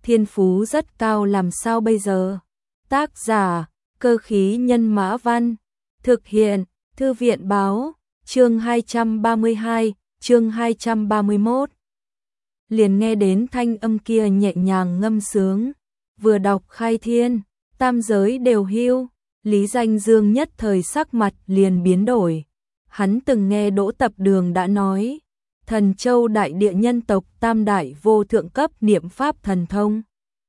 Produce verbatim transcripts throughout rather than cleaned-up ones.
thiên phú rất cao làm sao bây giờ? Tác giả, Cơ khí nhân mã văn, thực hiện, Thư viện báo, chương hai trăm ba mươi hai, chương hai trăm ba mươi mốt. Liền nghe đến thanh âm kia nhẹ nhàng ngâm sướng, vừa đọc khai thiên, tam giới đều hiu, Lý Danh Dương nhất thời sắc mặt liền biến đổi. Hắn từng nghe Đỗ Tập Đường đã nói, Thần Châu đại địa nhân tộc tam đại vô thượng cấp niệm pháp thần thông.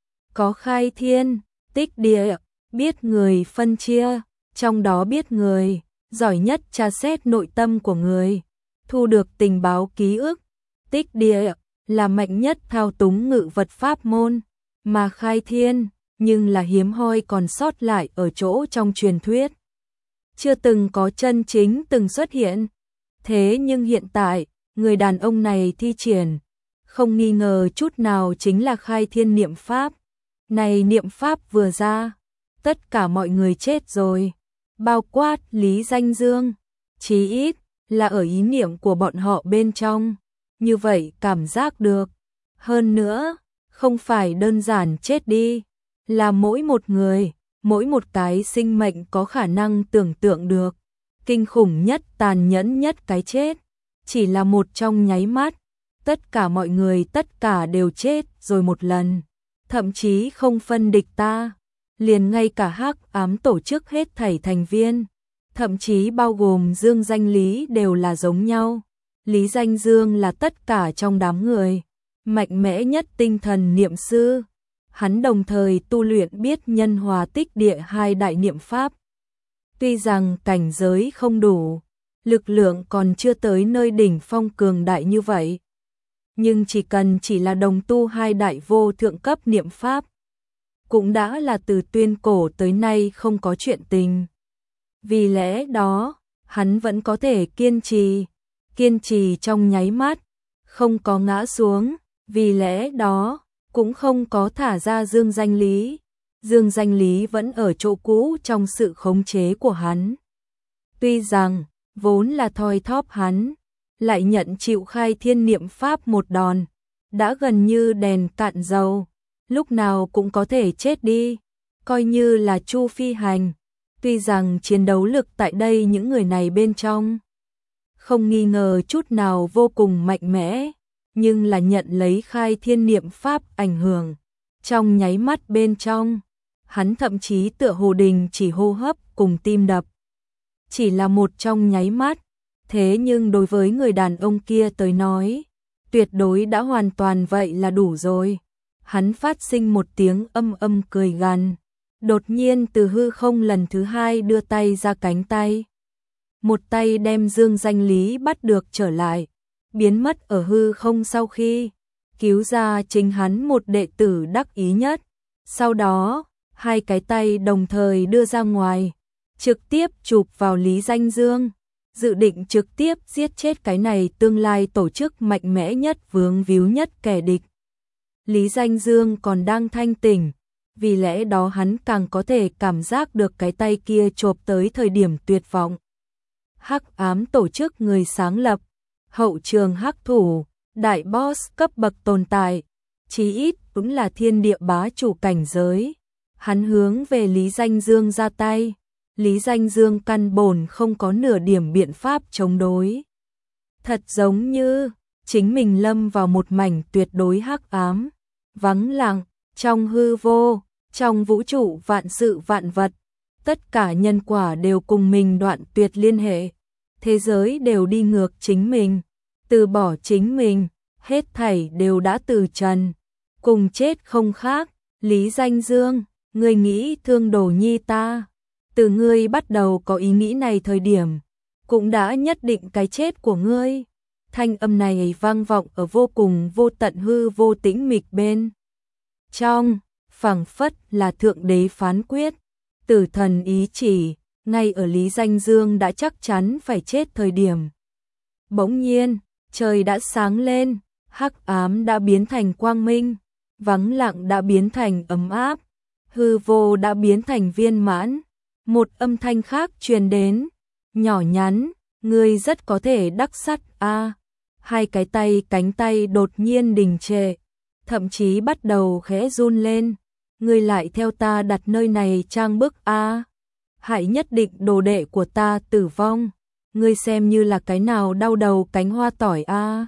Có khai thiên, tích địa, biết người phân chia, trong đó biết người, giỏi nhất tra xét nội tâm của người, thu được tình báo ký ức, tích địa, là mạnh nhất thao túng ngự vật pháp môn, mà khai thiên, nhưng là hiếm hoi còn sót lại ở chỗ trong truyền thuyết. Chưa từng có chân chính từng xuất hiện. Thế nhưng hiện tại, người đàn ông này thi triển, không nghi ngờ chút nào chính là khai thiên niệm pháp. Này niệm pháp vừa ra, tất cả mọi người chết rồi, bao quát Lý Danh Dương, chí ít là ở ý niệm của bọn họ bên trong, như vậy cảm giác được. Hơn nữa, không phải đơn giản chết đi, là mỗi một người, mỗi một cái sinh mệnh có khả năng tưởng tượng được, kinh khủng nhất tàn nhẫn nhất cái chết, chỉ là một trong nháy mắt, tất cả mọi người tất cả đều chết rồi một lần, thậm chí không phân địch ta, liền ngay cả hắc ám tổ chức hết thảy thành viên, thậm chí bao gồm Dương Danh Lý đều là giống nhau. Lý Danh Dương là tất cả trong đám người mạnh mẽ nhất tinh thần niệm sư, hắn đồng thời tu luyện biết nhân hòa tích địa hai đại niệm pháp. Tuy rằng cảnh giới không đủ, lực lượng còn chưa tới nơi đỉnh phong cường đại như vậy, nhưng chỉ cần chỉ là đồng tu hai đại vô thượng cấp niệm pháp, cũng đã là từ tuyên cổ tới nay không có chuyện tình. Vì lẽ đó, hắn vẫn có thể kiên trì, kiên trì trong nháy mắt, không có ngã xuống, vì lẽ đó, cũng không có thả ra Dương Danh Lý. Dương Danh Lý vẫn ở chỗ cũ trong sự khống chế của hắn. Tuy rằng, vốn là thoi thóp hắn, lại nhận chịu khai thiên niệm pháp một đòn, đã gần như đèn cạn dầu, lúc nào cũng có thể chết đi, coi như là Chu Phi Hành. Tuy rằng chiến đấu lực tại đây những người này bên trong, không nghi ngờ chút nào vô cùng mạnh mẽ, nhưng là nhận lấy khai thiên niệm pháp ảnh hưởng. Trong nháy mắt bên trong, hắn thậm chí tựa hồ đình chỉ hô hấp cùng tim đập. Chỉ là một trong nháy mắt, thế nhưng đối với người đàn ông kia tới nói, tuyệt đối đã hoàn toàn vậy là đủ rồi. Hắn phát sinh một tiếng âm âm cười gằn, đột nhiên từ hư không lần thứ hai đưa tay ra cánh tay. Một tay đem Dương Danh Lý bắt được trở lại, biến mất ở hư không sau khi cứu ra chính hắn một đệ tử đắc ý nhất. Sau đó, hai cái tay đồng thời đưa ra ngoài, trực tiếp chụp vào Lý Danh Dương, dự định trực tiếp giết chết cái này tương lai tổ chức mạnh mẽ nhất vướng víu nhất kẻ địch. Lý Danh Dương còn đang thanh tỉnh, vì lẽ đó hắn càng có thể cảm giác được cái tay kia chộp tới thời điểm tuyệt vọng. Hắc ám tổ chức người sáng lập, hậu trường hắc thủ, đại boss cấp bậc tồn tại, chí ít cũng là thiên địa bá chủ cảnh giới. Hắn hướng về Lý Danh Dương ra tay, Lý Danh Dương căn bổn không có nửa điểm biện pháp chống đối. Thật giống như chính mình lâm vào một mảnh tuyệt đối hắc ám, vắng lặng, trong hư vô, trong vũ trụ vạn sự vạn vật, tất cả nhân quả đều cùng mình đoạn tuyệt liên hệ, thế giới đều đi ngược chính mình, từ bỏ chính mình, hết thảy đều đã từ trần, cùng chết không khác. Lý Danh Dương, ngươi nghĩ thương Đồ Nhi ta, từ ngươi bắt đầu có ý nghĩ này thời điểm, cũng đã nhất định cái chết của ngươi. Thanh âm này vang vọng ở vô cùng vô tận hư vô tĩnh mịch bên trong, phảng phất là thượng đế phán quyết, tử thần ý chỉ, ngay ở Lý Danh Dương đã chắc chắn phải chết thời điểm. Bỗng nhiên, trời đã sáng lên, hắc ám đã biến thành quang minh, vắng lặng đã biến thành ấm áp, hư vô đã biến thành viên mãn. Một âm thanh khác truyền đến, nhỏ nhắn, ngươi rất có thể đắc sắt a. À, hai cái tay cánh tay đột nhiên đình trệ, thậm chí bắt đầu khẽ run lên. Ngươi lại theo ta đặt nơi này trang bức a? Hại nhất định đồ đệ của ta tử vong. Ngươi xem như là cái nào đau đầu cánh hoa tỏi a?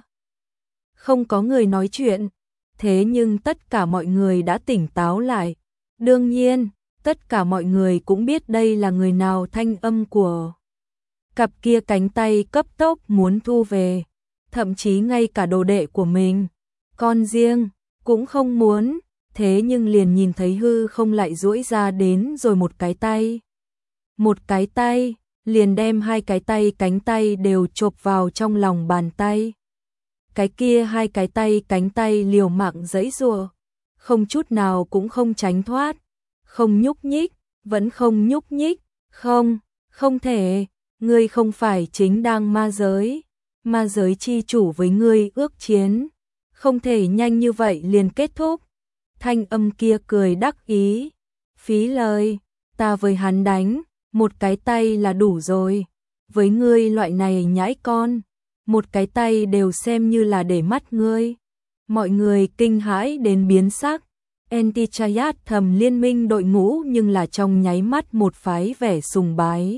Không có người nói chuyện, thế nhưng tất cả mọi người đã tỉnh táo lại. Đương nhiên, tất cả mọi người cũng biết đây là người nào, thanh âm của cặp kia cánh tay cấp tốc muốn thu về, thậm chí ngay cả đồ đệ của mình, con riêng, cũng không muốn, thế nhưng liền nhìn thấy hư không lại duỗi ra đến rồi một cái tay. Một cái tay, liền đem hai cái tay cánh tay đều chộp vào trong lòng bàn tay. Cái kia hai cái tay cánh tay liều mạng giãy giụa, không chút nào cũng không tránh thoát, không nhúc nhích, vẫn không nhúc nhích, không, không thể, ngươi không phải chính đang ma giới, ma giới chi chủ với ngươi ước chiến, không thể nhanh như vậy liền kết thúc. Thanh âm kia cười đắc ý, phí lời, ta với hắn đánh, một cái tay là đủ rồi, với ngươi loại này nhãi con, một cái tay đều xem như là để mắt ngươi. Mọi người kinh hãi đến biến sắc, Antichayat thầm liên minh đội ngũ nhưng là trong nháy mắt một phái vẻ sùng bái.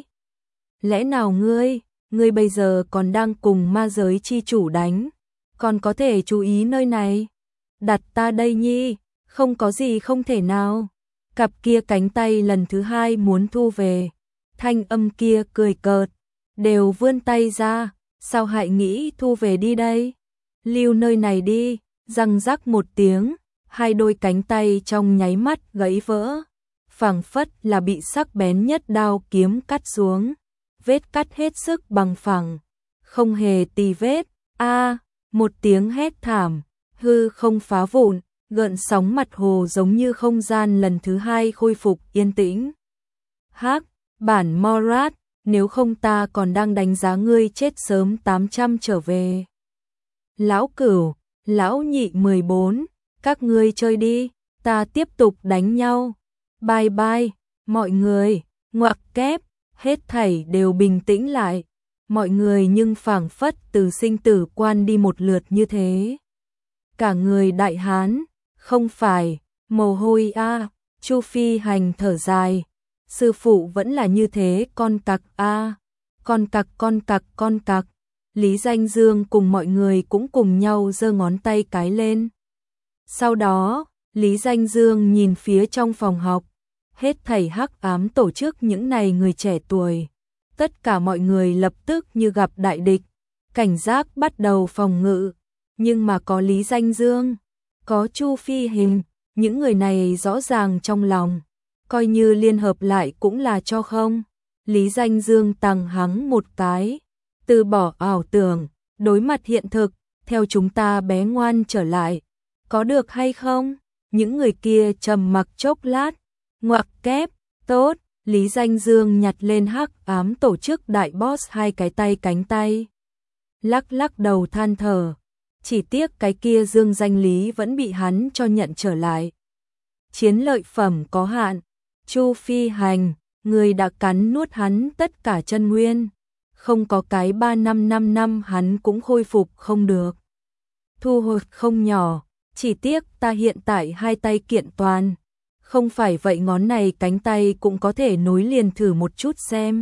Lẽ nào ngươi, ngươi bây giờ còn đang cùng ma giới chi chủ đánh, còn có thể chú ý nơi này? Đặt ta đây nhi, không có gì không thể nào. Cặp kia cánh tay lần thứ hai muốn thu về, thanh âm kia cười cợt, đều vươn tay ra, sao hại nghĩ thu về đi đây? Lưu nơi này đi, răng rắc một tiếng, hai đôi cánh tay trong nháy mắt gãy vỡ, phảng phất là bị sắc bén nhất đao kiếm cắt xuống, vết cắt hết sức bằng phẳng, không hề tì vết. A, một tiếng hét thảm, hư không phá vụn, gợn sóng mặt hồ giống như không gian lần thứ hai khôi phục yên tĩnh. Hắc, bản Morat, nếu không ta còn đang đánh giá ngươi chết sớm tám trăm trở về. Lão Cửu, lão Nhị mười bốn, các ngươi chơi đi, ta tiếp tục đánh nhau. Bye bye, mọi người, ngoặc kép, hết thảy đều bình tĩnh lại. Mọi người nhưng phảng phất từ sinh tử quan đi một lượt như thế. Cả người đại hán, không phải, mồ hôi a, Chu Phi Hành thở dài. Sư phụ vẫn là như thế, con cặc a, con cặc con cặc con cặc. Lý Danh Dương cùng mọi người cũng cùng nhau giơ ngón tay cái lên. Sau đó, Lý Danh Dương nhìn phía trong phòng học, hết thảy hắc ám tổ chức những này người trẻ tuổi. Tất cả mọi người lập tức như gặp đại địch, cảnh giác bắt đầu phòng ngự. Nhưng mà có Lý Danh Dương, có Chu Phi Hình, những người này rõ ràng trong lòng, coi như liên hợp lại cũng là cho không. Lý Danh Dương tằng hắng một cái, từ bỏ ảo tưởng, đối mặt hiện thực, theo chúng ta bé ngoan trở lại, có được hay không? Những người kia trầm mặc chốc lát, ngoặc kép, tốt. Lý Danh Dương nhặt lên hắc ám tổ chức đại boss hai cái tay cánh tay, lắc lắc đầu than thở, chỉ tiếc cái kia Dương Danh Lý vẫn bị hắn cho nhận trở lại. Chiến lợi phẩm có hạn, Chu Phi Hành, người đã cắn nuốt hắn tất cả chân nguyên, không có cái ba năm năm năm hắn cũng khôi phục không được. Thu hồi không nhỏ, chỉ tiếc ta hiện tại hai tay kiện toàn. Không phải vậy ngón này cánh tay cũng có thể nối liền thử một chút xem.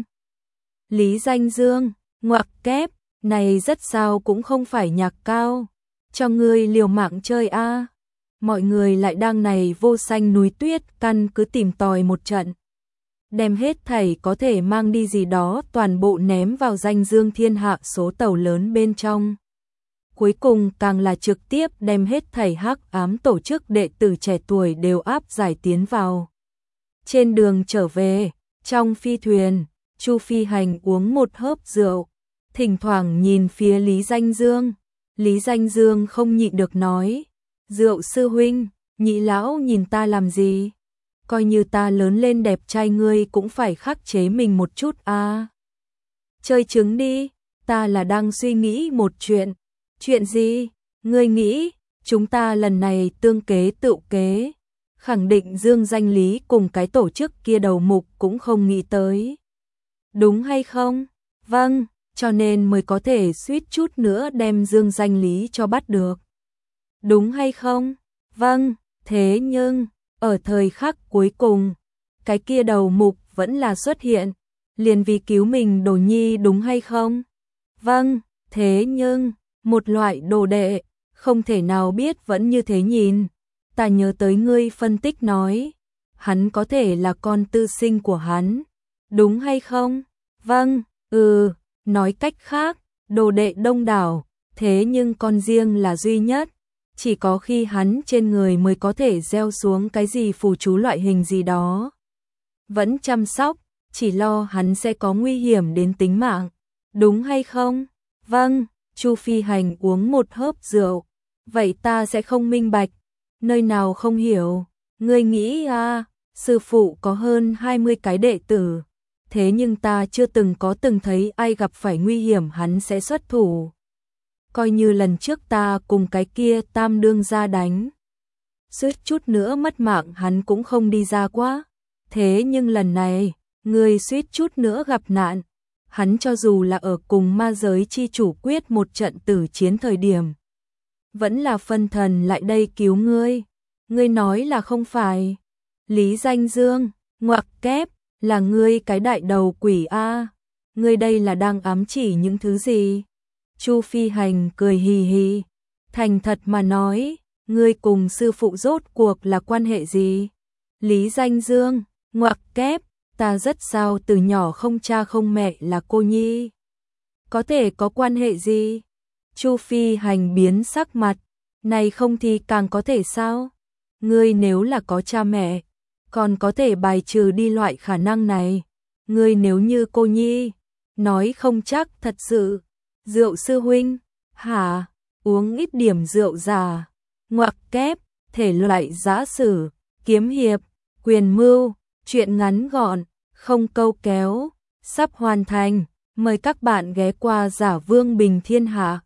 Lý Danh Dương, ngoặc kép, này rất sao cũng không phải nhạc cao. Cho ngươi liều mạng chơi a. À. Mọi người lại đang này vô xanh núi tuyết căn cứ tìm tòi một trận. Đem hết thảy có thể mang đi gì đó toàn bộ ném vào Danh Dương thiên hạ số tàu lớn bên trong. Cuối cùng càng là trực tiếp đem hết thảy hắc ám tổ chức đệ tử trẻ tuổi đều áp giải tiến vào. Trên đường trở về, trong phi thuyền, Chu Phi Hành uống một hớp rượu, thỉnh thoảng nhìn phía Lý Danh Dương. Lý Danh Dương không nhịn được nói, rượu sư huynh, nhị lão nhìn ta làm gì? Coi như ta lớn lên đẹp trai ngươi cũng phải khắc chế mình một chút a. À. Chơi trứng đi, ta là đang suy nghĩ một chuyện. Chuyện gì? Ngươi nghĩ, chúng ta lần này tương kế tự kế, khẳng định Dương Danh Lý cùng cái tổ chức kia đầu mục cũng không nghĩ tới. Đúng hay không? Vâng, cho nên mới có thể suýt chút nữa đem Dương Danh Lý cho bắt được. Đúng hay không? Vâng, thế nhưng, ở thời khắc cuối cùng, cái kia đầu mục vẫn là xuất hiện, liền vì cứu mình Đồ Nhi đúng hay không? Vâng, thế nhưng, một loại đồ đệ, không thể nào biết vẫn như thế nhìn. Ta nhớ tới ngươi phân tích nói, hắn có thể là con tư sinh của hắn, đúng hay không? Vâng, ừ, nói cách khác, đồ đệ đông đảo, thế nhưng con riêng là duy nhất. Chỉ có khi hắn trên người mới có thể gieo xuống cái gì phù chú loại hình gì đó. Vẫn chăm sóc, chỉ lo hắn sẽ có nguy hiểm đến tính mạng. Đúng hay không? Vâng, Chu Phi Hành uống một hớp rượu. Vậy ta sẽ không minh bạch. Nơi nào không hiểu? Ngươi nghĩ à, sư phụ có hơn hai mươi cái đệ tử. Thế nhưng ta chưa từng có từng thấy ai gặp phải nguy hiểm hắn sẽ xuất thủ. Coi như lần trước ta cùng cái kia tam đương ra đánh. Suýt chút nữa mất mạng hắn cũng không đi ra quá. Thế nhưng lần này, người suýt chút nữa gặp nạn. Hắn cho dù là ở cùng ma giới chi chủ quyết một trận tử chiến thời điểm. Vẫn là phân thần lại đây cứu ngươi. Ngươi nói là không phải. Lý Danh Dương, ngoặc kép, là ngươi cái đại đầu quỷ A. Ngươi đây là đang ám chỉ những thứ gì? Chu Phi Hành cười hì hì, thành thật mà nói, ngươi cùng sư phụ rốt cuộc là quan hệ gì? Lý Danh Dương, ngoặc kép, ta rất sao từ nhỏ không cha không mẹ là cô nhi. Có thể có quan hệ gì? Chu Phi Hành biến sắc mặt, này không thì càng có thể sao? Ngươi nếu là có cha mẹ, còn có thể bài trừ đi loại khả năng này. Ngươi nếu như cô nhi, nói không chắc thật sự. Rượu sư huynh, hả, uống ít điểm rượu già, ngoặc kép, thể loại giã sử, kiếm hiệp, quyền mưu, chuyện ngắn gọn, không câu kéo, sắp hoàn thành, mời các bạn ghé qua Giả Vương Bình Thiên Hạ.